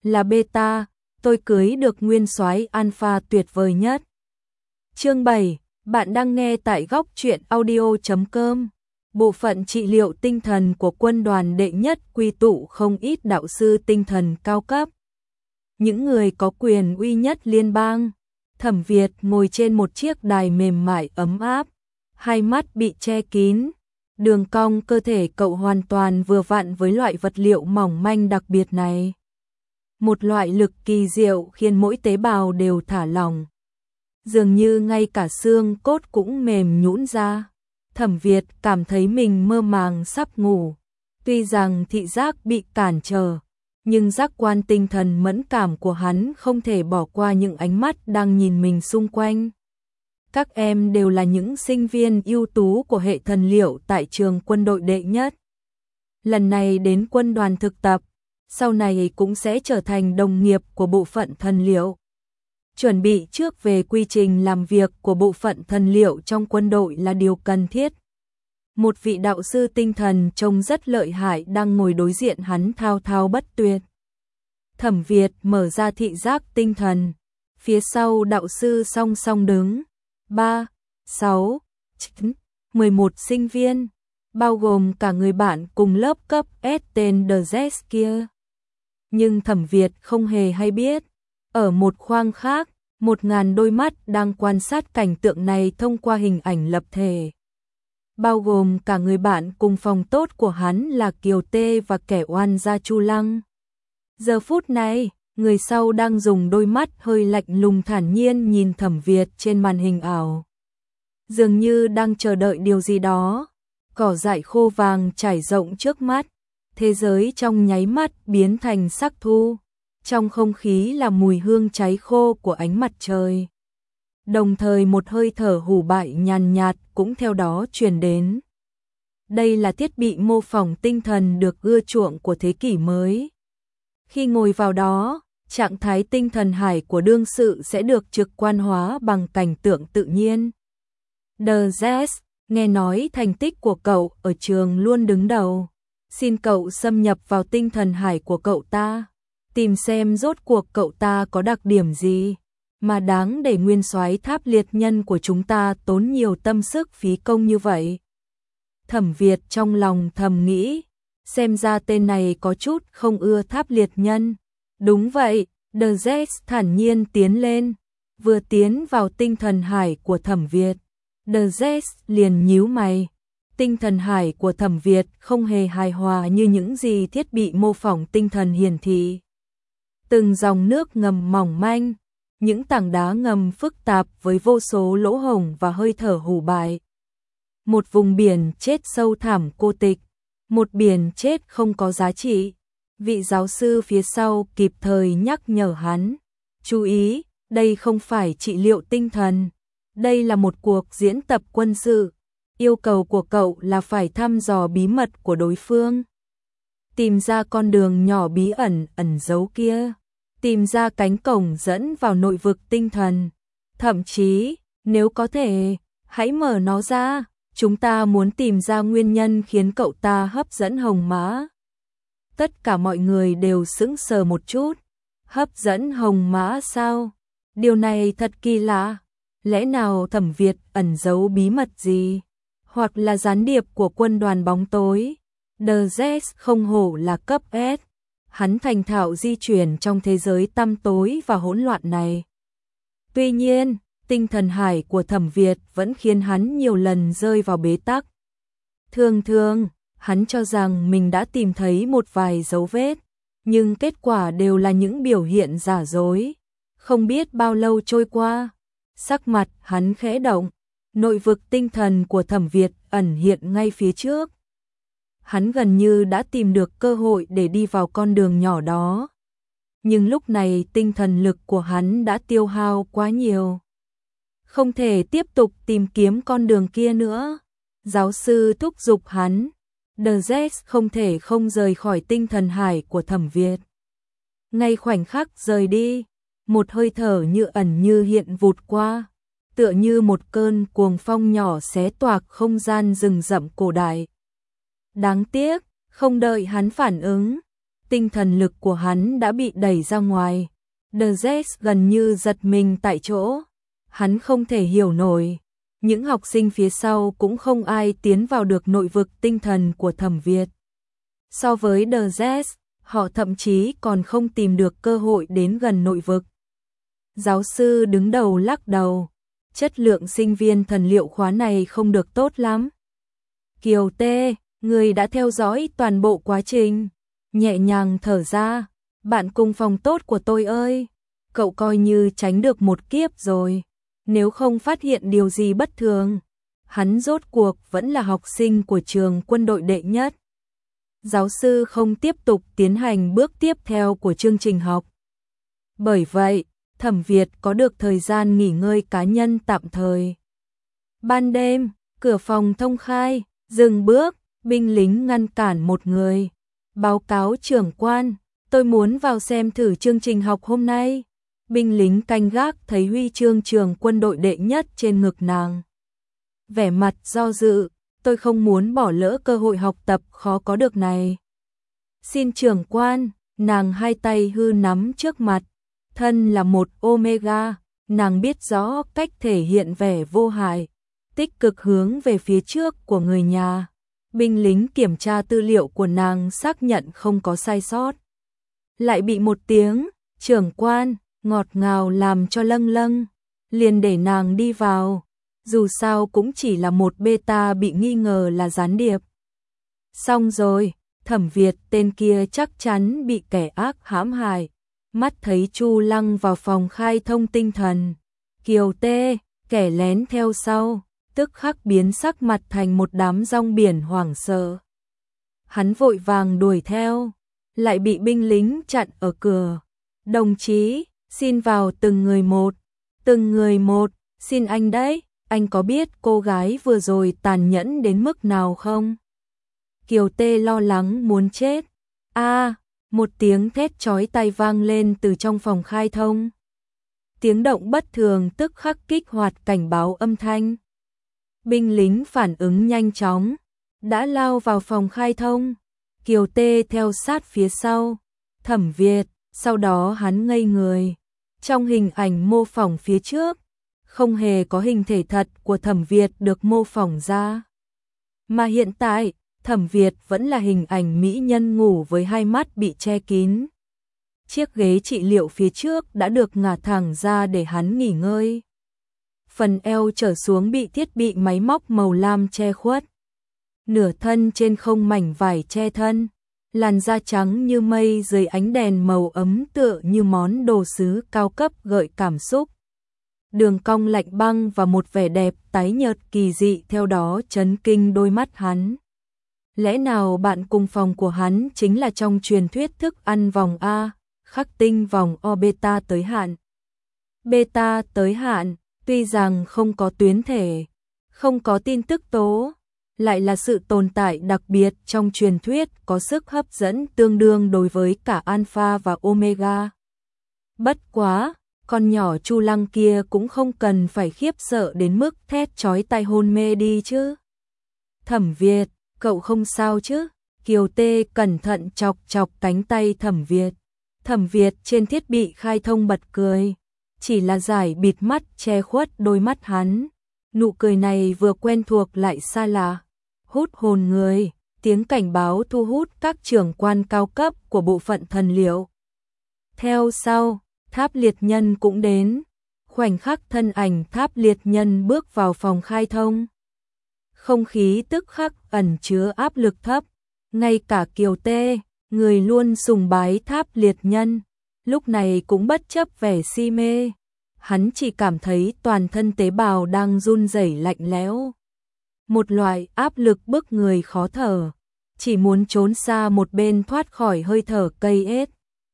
là beta, tôi cưới được nguyên soái alpha tuyệt vời nhất. Chương 7, bạn đang nghe tại góc truyện audio.com. Bộ phận trị liệu tinh thần của quân đoàn đệ nhất quy tụ không ít đạo sư tinh thần cao cấp. Những người có quyền uy nhất liên bang. Thẩm Việt ngồi trên một chiếc đài mềm mại ấm áp, hai mắt bị che kín. Đường cong cơ thể cậu hoàn toàn vừa vặn với loại vật liệu mỏng manh đặc biệt này. Một loại lực kỳ diệu khiến mỗi tế bào đều thả lỏng. Dường như ngay cả xương cốt cũng mềm nhũn ra. Thẩm Việt cảm thấy mình mơ màng sắp ngủ. Tuy rằng thị giác bị cản trở, nhưng giác quan tinh thần mẫn cảm của hắn không thể bỏ qua những ánh mắt đang nhìn mình xung quanh. Các em đều là những sinh viên ưu tú của hệ thần liệu tại trường quân đội đệ nhất. Lần này đến quân đoàn thực tập, sau này cũng sẽ trở thành đồng nghiệp của bộ phận thần liệu. Chuẩn bị trước về quy trình làm việc của bộ phận thần liệu trong quân đội là điều cần thiết. Một vị đạo sư tinh thần trông rất lợi hại đang ngồi đối diện hắn thao thao bất tuyệt. Thẩm Việt mở ra thị giác tinh thần, phía sau đạo sư song song đứng 3, 6, 9, 11 sinh viên, bao gồm cả người bạn cùng lớp cấp S tên The Z kia. Nhưng Thẩm Việt không hề hay biết, ở một khoang khác, 1000 đôi mắt đang quan sát cảnh tượng này thông qua hình ảnh lập thể. Bao gồm cả người bạn cùng phòng tốt của hắn là Kiều Tê và kẻ oan gia Chu Lăng. Giờ phút này, người sau đang dùng đôi mắt hơi lạnh lùng thản nhiên nhìn Thẩm Việt trên màn hình ảo. Dường như đang chờ đợi điều gì đó. Cỏ dại khô vàng trải rộng trước mắt, thế giới trong nháy mắt biến thành sắc thu. Trong không khí là mùi hương cháy khô của ánh mặt trời. Đồng thời một hơi thở hủ bại nhàn nhạt cũng theo đó truyền đến. Đây là thiết bị mô phỏng tinh thần được ưa chuộng của thế kỷ mới. Khi ngồi vào đó, trạng thái tinh thần hải của đương sự sẽ được trực quan hóa bằng cảnh tượng tự nhiên. The Z, nghe nói thành tích của cậu ở trường luôn đứng đầu. Xin cậu xâm nhập vào tinh thần hải của cậu ta, tìm xem rốt cuộc cậu ta có đặc điểm gì mà đáng để nguyên soái Tháp Liệt Nhân của chúng ta tốn nhiều tâm sức phí công như vậy. Thẩm Việt trong lòng thầm nghĩ, xem ra tên này có chút không ưa Tháp Liệt Nhân. Đúng vậy, The Z thản nhiên tiến lên, vừa tiến vào tinh thần hải của Thẩm Việt. The Z liền nhíu mày. Tinh thần hải của Thẩm Việt không hề hài hòa như những gì thiết bị mô phỏng tinh thần hiển thị. Từng dòng nước ngầm mỏng manh, những tảng đá ngầm phức tạp với vô số lỗ hổng và hơi thở hủ bại. Một vùng biển chết sâu thẳm cô tịch, một biển chết không có giá trị. Vị giáo sư phía sau kịp thời nhắc nhở hắn, chú ý, đây không phải trị liệu tinh thần, đây là một cuộc diễn tập quân sự. Yêu cầu của cậu là phải thăm dò bí mật của đối phương, tìm ra con đường nhỏ bí ẩn ẩn giấu kia, tìm ra cánh cổng dẫn vào nội vực tinh thần. Thậm chí, nếu có thể, hãy mở nó ra, chúng ta muốn tìm ra nguyên nhân khiến cậu ta hấp dẫn Hồng Mã. Tất cả mọi người đều sững sờ một chút. Hấp dẫn Hồng Mã sao? Điều này thật kỳ lạ. Lẽ nào Thẩm Việt ẩn giấu bí mật gì? Hoặc là gián điệp của quân đoàn bóng tối? The Z không hổ là cấp S. Hắn thành thạo di chuyển trong thế giới tăm tối và hỗn loạn này. Tuy nhiên, tinh thần hải của Thẩm Việt vẫn khiến hắn nhiều lần rơi vào bế tắc. Thường thường, hắn cho rằng mình đã tìm thấy một vài dấu vết, nhưng kết quả đều là những biểu hiện giả dối. Không biết bao lâu trôi qua, sắc mặt hắn khẽ động, nội vực tinh thần của Thẩm Việt ẩn hiện ngay phía trước. Hắn gần như đã tìm được cơ hội để đi vào con đường nhỏ đó. Nhưng lúc này tinh thần lực của hắn đã tiêu hao quá nhiều. Không thể tiếp tục tìm kiếm con đường kia nữa. Giáo sư thúc giục hắn. The Z không thể không rời khỏi tinh thần hải của Thẩm Việt. Ngay khoảnh khắc rời đi, một hơi thở như ẩn như hiện vụt qua, tựa như một cơn cuồng phong nhỏ xé toạc không gian rừng rậm cổ đại. Đáng tiếc, không đợi hắn phản ứng, tinh thần lực của hắn đã bị đẩy ra ngoài. The Jet gần như giật mình tại chỗ. Hắn không thể hiểu nổi. Những học sinh phía sau cũng không ai tiến vào được nội vực tinh thần của Thẩm Việt. So với The Jet, họ thậm chí còn không tìm được cơ hội đến gần nội vực. Giáo sư đứng đầu lắc đầu. Chất lượng sinh viên thần liệu khóa này không được tốt lắm. Kiều Tê, người đã theo dõi toàn bộ quá trình. Nhẹ nhàng thở ra. Bạn cùng phòng tốt của tôi ơi. Cậu coi như tránh được một kiếp rồi. Nếu không phát hiện điều gì bất thường. Hắn rốt cuộc vẫn là học sinh của trường quân đội đệ nhất. Giáo sư không tiếp tục tiến hành bước tiếp theo của chương trình học. Bởi vậy, Thẩm Việt có được thời gian nghỉ ngơi cá nhân tạm thời. Ban đêm, cửa phòng thông khai, dừng bước, binh lính ngăn cản một người. Báo cáo trưởng quan, tôi muốn vào xem thử chương trình học hôm nay. Binh lính canh gác thấy huy chương trường quân đội đệ nhất trên ngực nàng. Vẻ mặt do dự, tôi không muốn bỏ lỡ cơ hội học tập khó có được này. Xin trưởng quan, nàng hai tay hư nắm trước mặt. Thân là một Omega, nàng biết rõ cách thể hiện vẻ vô hại, tích cực hướng về phía trước của người nhà. Binh lính kiểm tra tư liệu của nàng xác nhận không có sai sót. Lại bị một tiếng, trưởng quan, ngọt ngào làm cho lâng lâng, liền để nàng đi vào. Dù sao cũng chỉ là một beta bị nghi ngờ là gián điệp. Xong rồi, Thẩm Việt tên kia chắc chắn bị kẻ ác hãm hại. Mắt thấy Chu Lăng vào phòng khai thông tinh thần. Kiều Tê, kẻ lén theo sau, tức khắc biến sắc mặt thành một đám rong biển hoảng sợ. Hắn vội vàng đuổi theo, lại bị binh lính chặn ở cửa. Đồng chí, xin vào từng người một, xin anh đấy, anh có biết cô gái vừa rồi tàn nhẫn đến mức nào không? Kiều Tê lo lắng muốn chết. Một tiếng thét chói tai vang lên từ trong phòng khai thông. Tiếng động bất thường tức khắc kích hoạt cảnh báo âm thanh. Binh lính phản ứng nhanh chóng, đã lao vào phòng khai thông. Kiều Tê theo sát phía sau. Thẩm Việt, sau đó hắn ngây người. Trong hình ảnh mô phỏng phía trước, không hề có hình thể thật của Thẩm Việt được mô phỏng ra. Mà hiện tại, Thẩm Việt vẫn là hình ảnh mỹ nhân ngủ với hai mắt bị che kín. Chiếc ghế trị liệu phía trước đã được ngả thẳng ra để hắn nghỉ ngơi. Phần eo trở xuống bị thiết bị máy móc màu lam che khuất. Nửa thân trên không mảnh vải che thân, làn da trắng như mây dưới ánh đèn màu ấm tựa như món đồ sứ cao cấp gợi cảm xúc. Đường cong lạnh băng và một vẻ đẹp tái nhợt kỳ dị theo đó chấn kinh đôi mắt hắn. Lẽ nào bạn cùng phòng của hắn chính là trong truyền thuyết thức ăn vòng A, khắc tinh vòng O beta tới hạn. Beta tới hạn, tuy rằng không có tuyến thể, không có tin tức tố, lại là sự tồn tại đặc biệt trong truyền thuyết có sức hấp dẫn tương đương đối với cả alpha và omega. Bất quá, con nhỏ Chu Lăng kia cũng không cần phải khiếp sợ đến mức thét chói tai hôn mê đi chứ. Thẩm Việt, cậu không sao chứ? Kiều Tê cẩn thận chọc chọc cánh tay Thẩm Việt. Thẩm Việt trên thiết bị khai thông bật cười, chỉ là giải bịt mắt che khuất đôi mắt hắn. Nụ cười này vừa quen thuộc lại xa lạ, hút hồn người, tiếng cảnh báo thu hút các trưởng quan cao cấp của bộ phận thần liệu. Theo sau, Tháp Liệt Nhân cũng đến. Khoảnh khắc thân ảnh Tháp Liệt Nhân bước vào phòng khai thông, không khí tức khắc ẩn chứa áp lực thấp. Ngay cả Kiều Tê, người luôn sùng bái Tháp Liệt Nhân, lúc này cũng bất chấp vẻ si mê. Hắn chỉ cảm thấy toàn thân tế bào đang run rẩy lạnh lẽo. Một loại áp lực bức người khó thở, chỉ muốn trốn xa một bên thoát khỏi hơi thở cây ết.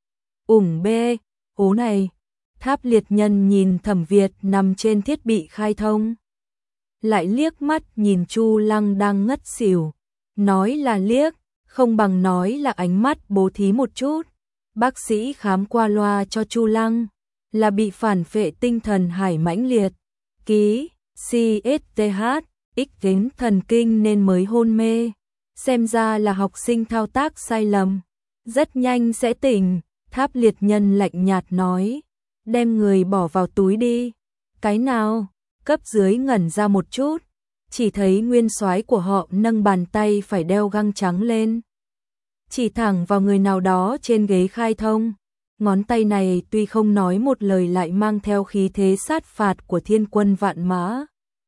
Bê, ố này. Tháp Liệt Nhân nhìn Thẩm Việt nằm trên thiết bị khai thông, lại liếc mắt nhìn Chu Lăng đang ngất xỉu. Nói là liếc, không bằng nói là ánh mắt bố thí một chút. Bác sĩ khám qua loa cho Chu Lăng là bị phản phệ tinh thần hải mãnh liệt, ký CSTH, X đến thần kinh nên mới hôn mê. Xem ra là học sinh thao tác sai lầm. Rất nhanh sẽ tỉnh, Tháp Liệt Nhân lạnh nhạt nói. Đem người bỏ vào túi đi. Cái nào? Cấp dưới ngẩn ra một chút, chỉ thấy nguyên soái của họ nâng bàn tay phải đeo găng trắng lên, chỉ thẳng vào người nào đó trên ghế khai thông. Ngón tay này tuy không nói một lời lại mang theo khí thế sát phạt của thiên quân vạn mã.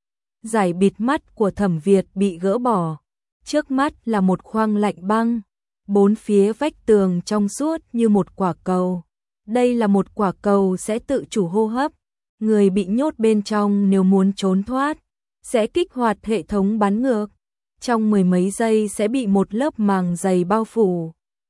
Giải bịt mắt của Thẩm Việt bị gỡ bỏ, trước mắt là một khoang lạnh băng, bốn phía vách tường trong suốt như một quả cầu. Đây là một quả cầu sẽ tự chủ hô hấp, người bị nhốt bên trong nếu muốn trốn thoát, sẽ kích hoạt hệ thống bắn ngược, trong mười mấy giây sẽ bị một lớp màng dày bao phủ.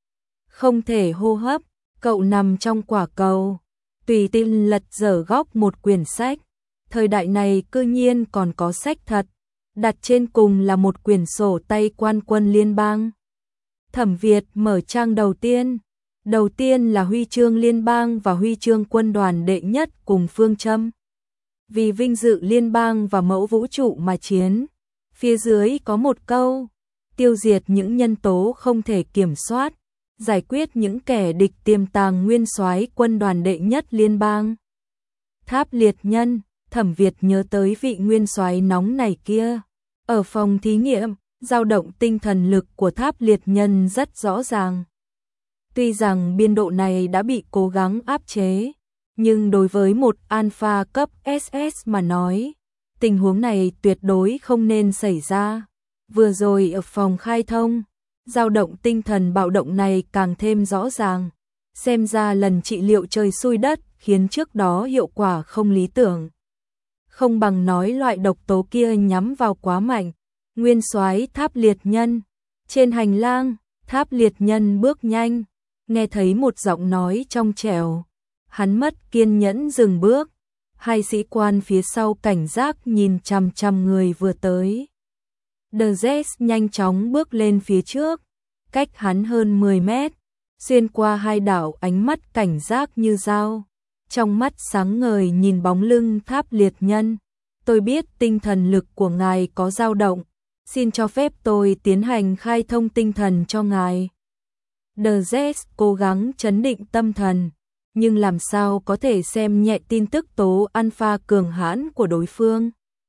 Không thể hô hấp, cậu nằm trong quả cầu, tùy tiện lật dở góc một quyển sách. Thời đại này cư nhiên còn có sách thật, đặt trên cùng là một quyển sổ tay quan quân liên bang. Thẩm Việt mở trang đầu tiên. Đầu tiên là huy chương liên bang và huy chương quân đoàn đệ nhất cùng phương châm. Vì vinh dự liên bang và mẫu vũ trụ mà chiến. Phía dưới có một câu, tiêu diệt những nhân tố không thể kiểm soát, giải quyết những kẻ địch tiềm tàng nguyên soái quân đoàn đệ nhất liên bang. Tháp Liệt Nhân, Thẩm Việt nhớ tới vị nguyên soái nóng này kia. Ở phòng thí nghiệm, dao động tinh thần lực của Tháp Liệt Nhân rất rõ ràng. Tuy rằng biên độ này đã bị cố gắng áp chế, nhưng đối với một alpha cấp SS mà nói, tình huống này tuyệt đối không nên xảy ra. Vừa rồi ở phòng khai thông, dao động tinh thần bạo động này càng thêm rõ ràng. Xem ra lần trị liệu trời xui đất khiến trước đó hiệu quả không lý tưởng. Không bằng nói loại độc tố kia nhắm vào quá mạnh. Nguyên soái Tháp Liệt Nhân. Trên hành lang, Tháp Liệt Nhân bước nhanh, nghe thấy một giọng nói trong trẻo. Hắn mất kiên nhẫn dừng bước. Hai sĩ quan phía sau cảnh giác nhìn chằm chằm người vừa tới. The Jets nhanh chóng bước lên phía trước, cách hắn hơn 10 mét, xuyên qua hai đạo ánh mắt cảnh giác như dao. Trong mắt sáng ngời nhìn bóng lưng Tháp Liệt Nhân. Tôi biết tinh thần lực của ngài có dao động, xin cho phép tôi tiến hành khai thông tinh thần cho ngài. The Jets cố gắng trấn định tâm thần, nhưng làm sao có thể xem nhẹ tin tức tố alpha cường hãn của đối phương.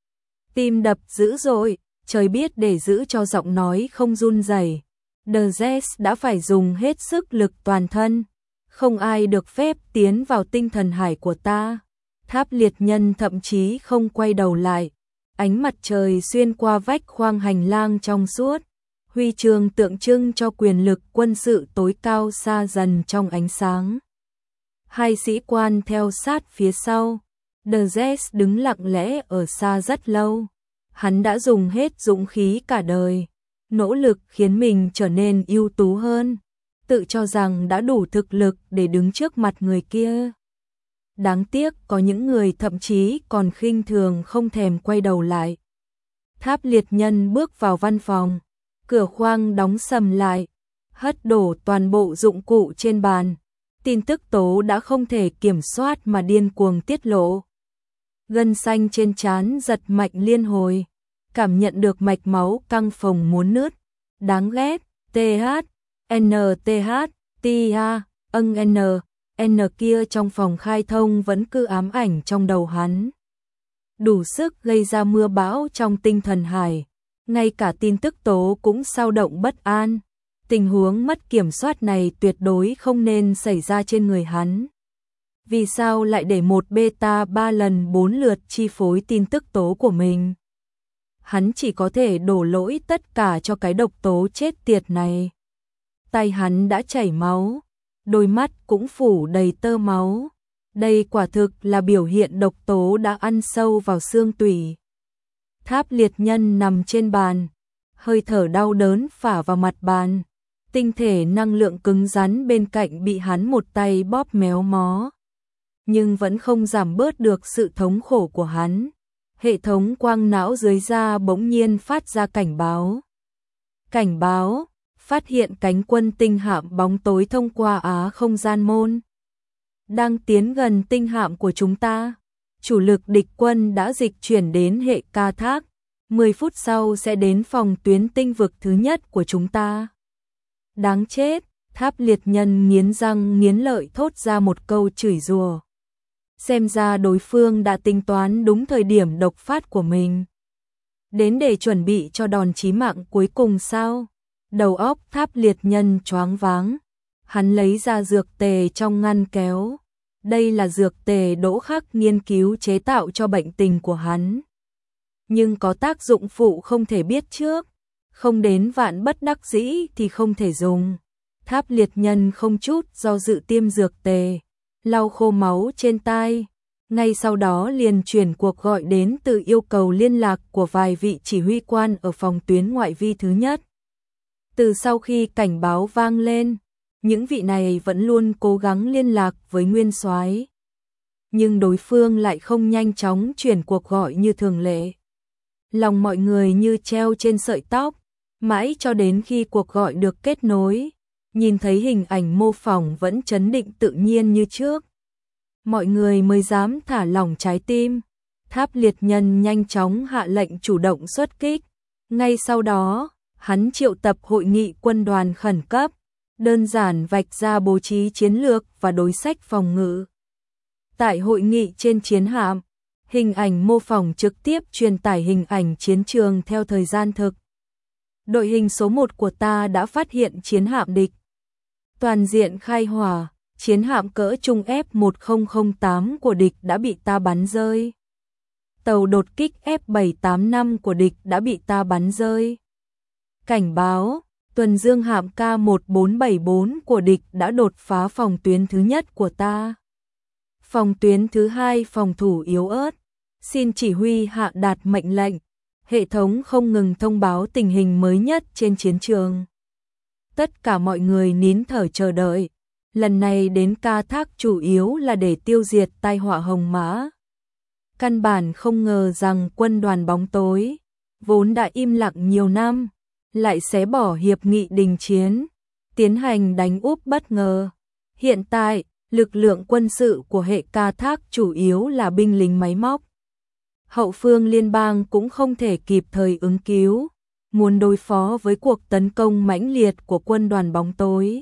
Tim đập dữ dội, trời biết để giữ cho giọng nói không run rẩy. The Jets đã phải dùng hết sức lực toàn thân. Không ai được phép tiến vào tinh thần hải của ta. Tháp Liệt Nhân thậm chí không quay đầu lại. Ánh mặt trời xuyên qua vách khoang hành lang trong suốt. Huy chương tượng trưng cho quyền lực quân sự tối cao xa dần trong ánh sáng. Hai sĩ quan theo sát phía sau. The Jets đứng lặng lẽ ở xa rất lâu. Hắn đã dùng hết dũng khí cả đời, nỗ lực khiến mình trở nên ưu tú hơn, tự cho rằng đã đủ thực lực để đứng trước mặt người kia. Đáng tiếc có những người thậm chí còn khinh thường không thèm quay đầu lại. Tháp Liệt Nhân bước vào văn phòng, cửa khoang đóng sầm lại, hất đổ toàn bộ dụng cụ trên bàn. Tin tức tố đã không thể kiểm soát mà điên cuồng tiết lộ. Gân xanh trên trán giật mạnh liên hồi, cảm nhận được mạch máu căng phồng muốn nứt. Đáng ghét, TH, NTH, TH, N kia trong phòng khai thông vẫn cứ ám ảnh trong đầu hắn. Đủ sức gây ra mưa bão trong tinh thần hải, ngay cả tin tức tố cũng xao động bất an. Tình huống mất kiểm soát này tuyệt đối không nên xảy ra trên người hắn. Vì sao lại để một beta 3 lần 4 lượt chi phối tin tức tố của mình? Hắn chỉ có thể đổ lỗi tất cả cho cái độc tố chết tiệt này. Tay hắn đã chảy máu, đôi mắt cũng phủ đầy tơ máu. Đây quả thực là biểu hiện độc tố đã ăn sâu vào xương tủy. Tháp Liệt Nhân nằm trên bàn, hơi thở đau đớn phả vào mặt bàn. Tinh thể năng lượng cứng rắn bên cạnh bị hắn một tay bóp méo mó, nhưng vẫn không giảm bớt được sự thống khổ của hắn. Hệ thống quang não dưới da bỗng nhiên phát ra cảnh báo. Cảnh báo, phát hiện cánh quân tinh hạm bóng tối thông qua không gian môn. Đang tiến gần tinh hạm của chúng ta. Chủ lực địch quân đã dịch chuyển đến hệ ca thác. 10 phút sau sẽ đến phòng tuyến tinh vực thứ nhất của chúng ta. Đáng chết, Tháp liệt nhân nghiến răng nghiến lợi thốt ra một câu chửi rủa. Xem ra đối phương đã tính toán đúng thời điểm độc phát của mình. Đến để chuẩn bị cho đòn chí mạng cuối cùng sao? Đầu óc tháp liệt nhân choáng váng. Hắn lấy ra dược tề trong ngăn kéo. Đây là dược tề Đỗ Khắc nghiên cứu chế tạo cho bệnh tình của hắn. Nhưng có tác dụng phụ không thể biết trước. Không đến vạn bất đắc dĩ thì không thể dùng. Tháp liệt nhân không chút do dự tiêm dược tề, lau khô máu trên tai. Ngay sau đó liền chuyển cuộc gọi đến từ yêu cầu liên lạc của vài vị chỉ huy quan ở phòng tuyến ngoại vi thứ nhất. Từ sau khi cảnh báo vang lên, những vị này vẫn luôn cố gắng liên lạc với Nguyên Soái, nhưng đối phương lại không nhanh chóng chuyển cuộc gọi như thường lệ. Lòng mọi người như treo trên sợi tóc, mãi cho đến khi cuộc gọi được kết nối, nhìn thấy hình ảnh mô phỏng vẫn trấn định tự nhiên như trước, mọi người mới dám thả lỏng trái tim. Tháp liệt nhân nhanh chóng hạ lệnh chủ động xuất kích. Ngay sau đó, hắn triệu tập hội nghị quân đoàn khẩn cấp, đơn giản vạch ra bố trí chiến lược và đối sách phòng ngự. Tại hội nghị trên chiến hạm, hình ảnh mô phỏng trực tiếp truyền tải hình ảnh chiến trường theo thời gian thực. Đội hình số 1 của ta đã phát hiện chiến hạm địch. Toàn diện khai hỏa, chiến hạm cỡ trung F-1008 của địch đã bị ta bắn rơi. Tàu đột kích F-785 của địch đã bị ta bắn rơi. Cảnh báo, tuần dương hạm K-1474 của địch đã đột phá phòng tuyến thứ nhất của ta. Phòng tuyến thứ hai phòng thủ yếu ớt. Xin chỉ huy hạ đạt mệnh lệnh. Hệ thống không ngừng thông báo tình hình mới nhất trên chiến trường. Tất cả mọi người nín thở chờ đợi. Lần này đến Ca Thác chủ yếu là để tiêu diệt tai họa Hồng Mã. Căn bản không ngờ rằng quân đoàn bóng tối, vốn đã im lặng nhiều năm, lại xé bỏ hiệp nghị đình chiến, tiến hành đánh úp bất ngờ. Hiện tại, lực lượng quân sự của hệ Ca Thác chủ yếu là binh lính máy móc. Hậu phương liên bang cũng không thể kịp thời ứng cứu, muốn đối phó với cuộc tấn công mãnh liệt của quân đoàn bóng tối.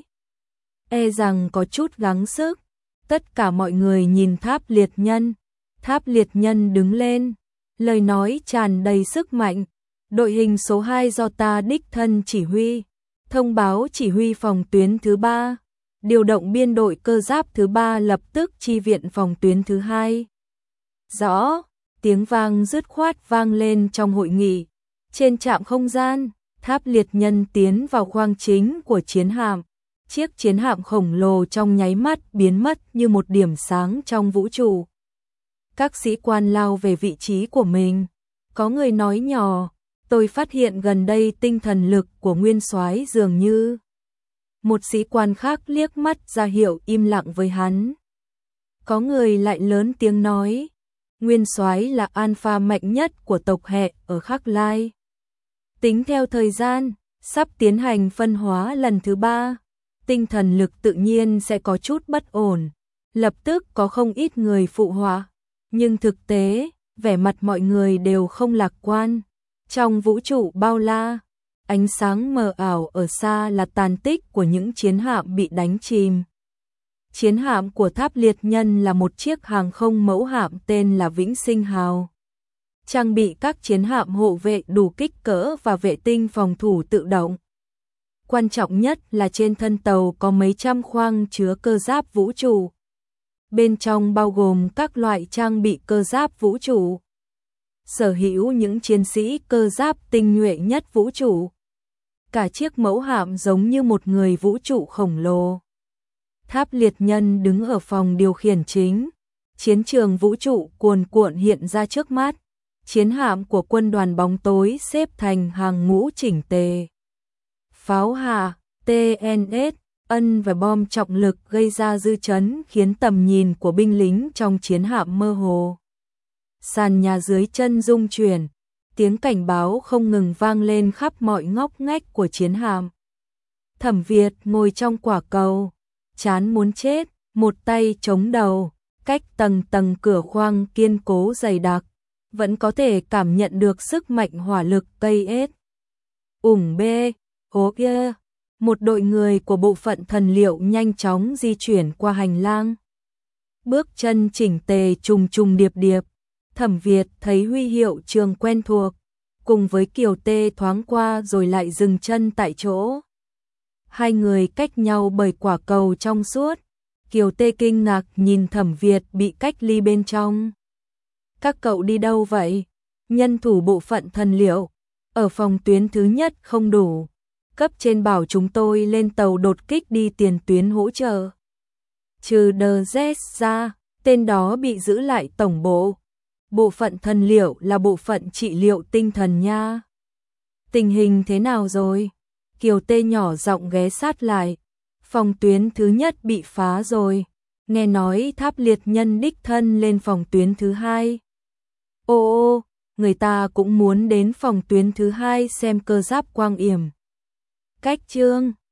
E rằng có chút gắng sức. Tất cả mọi người nhìn Tháp liệt nhân. Tháp liệt nhân đứng lên, lời nói tràn đầy sức mạnh. Đội hình số 2 do ta đích thân chỉ huy, thông báo chỉ huy phòng tuyến thứ 3, điều động biên đội cơ giáp thứ 3 lập tức chi viện phòng tuyến thứ 2. Rõ, tiếng vang dứt khoát vang lên trong hội nghị. Trên trạm không gian, Tháp liệt nhân tiến vào khoang chính của chiến hạm. Chiếc chiến hạm khổng lồ trong nháy mắt biến mất như một điểm sáng trong vũ trụ. Các sĩ quan lao về vị trí của mình. Có người nói nhỏ, tôi phát hiện gần đây tinh thần lực của Nguyên Soái dường như. Một sĩ quan khác liếc mắt ra hiệu im lặng với hắn. Có người lại lớn tiếng nói, Nguyên Soái là alpha mạnh nhất của tộc hệ ở Khắc Lai. Tính theo thời gian, sắp tiến hành phân hóa lần thứ 3. Tinh thần lực tự nhiên sẽ có chút bất ổn, lập tức có không ít người phụ họa, nhưng thực tế, vẻ mặt mọi người đều không lạc quan. Trong vũ trụ bao la, ánh sáng mờ ảo ở xa là tàn tích của những chiến hạm bị đánh chìm. Chiến hạm của Tháp liệt nhân là một chiếc hàng không mẫu hạm tên là Vĩnh Sinh Hào. Trang bị các chiến hạm hộ vệ đủ kích cỡ và vệ tinh phòng thủ tự động. Quan trọng nhất là trên thân tàu có mấy trăm khoang chứa cơ giáp vũ trụ. Bên trong bao gồm các loại trang bị cơ giáp vũ trụ. Sở hữu những chiến sĩ cơ giáp tinh nhuệ nhất vũ trụ. Cả chiếc mẫu hạm giống như một người vũ trụ khổng lồ. Tháp liệt nhân đứng ở phòng điều khiển chính. Chiến trường vũ trụ cuồn cuộn hiện ra trước mắt. Chiến hạm của quân đoàn bóng tối xếp thành hàng ngũ chỉnh tề. Pháo hạ, TNS, ân và bom trọng lực gây ra dư chấn khiến tầm nhìn của binh lính trong chiến hạm mơ hồ. Sàn nhà dưới chân rung chuyển, tiếng cảnh báo không ngừng vang lên khắp mọi ngóc ngách của chiến hạm. Thẩm Việt ngồi trong quả cầu, chán muốn chết, một tay chống đầu, cách tầng tầng cửa khoang kiên cố dày đặc, vẫn có thể cảm nhận được sức mạnh hỏa lực cây ết. Ủng bê, hố kia, một đội người của bộ phận thần liệu nhanh chóng di chuyển qua hành lang. Bước chân chỉnh tề trùng trùng điệp điệp, Thẩm Việt thấy huy hiệu trường quen thuộc, cùng với Kiều Tê thoáng qua rồi lại dừng chân tại chỗ. Hai người cách nhau bởi quả cầu trong suốt, Kiều Tê kinh ngạc nhìn Thẩm Việt bị cách ly bên trong. Các cậu đi đâu vậy? Nhân thủ bộ phận thần liệu, ở phòng tuyến thứ nhất không đủ. Cấp trên bảo chúng tôi lên tàu đột kích đi tiền tuyến hỗ trợ. Trừ Đờ Z ra, tên đó bị giữ lại tổng bộ. Bộ phận thần liệu là bộ phận trị liệu tinh thần nha. Tình hình thế nào rồi? Kiều Tê nhỏ giọng ghé sát lại. Phòng tuyến thứ nhất bị phá rồi. Nghe nói Tháp Liệt Nhân đích thân lên phòng tuyến thứ hai. Ô, người ta cũng muốn đến phòng tuyến thứ hai xem cơ giáp quang yểm. Cách chương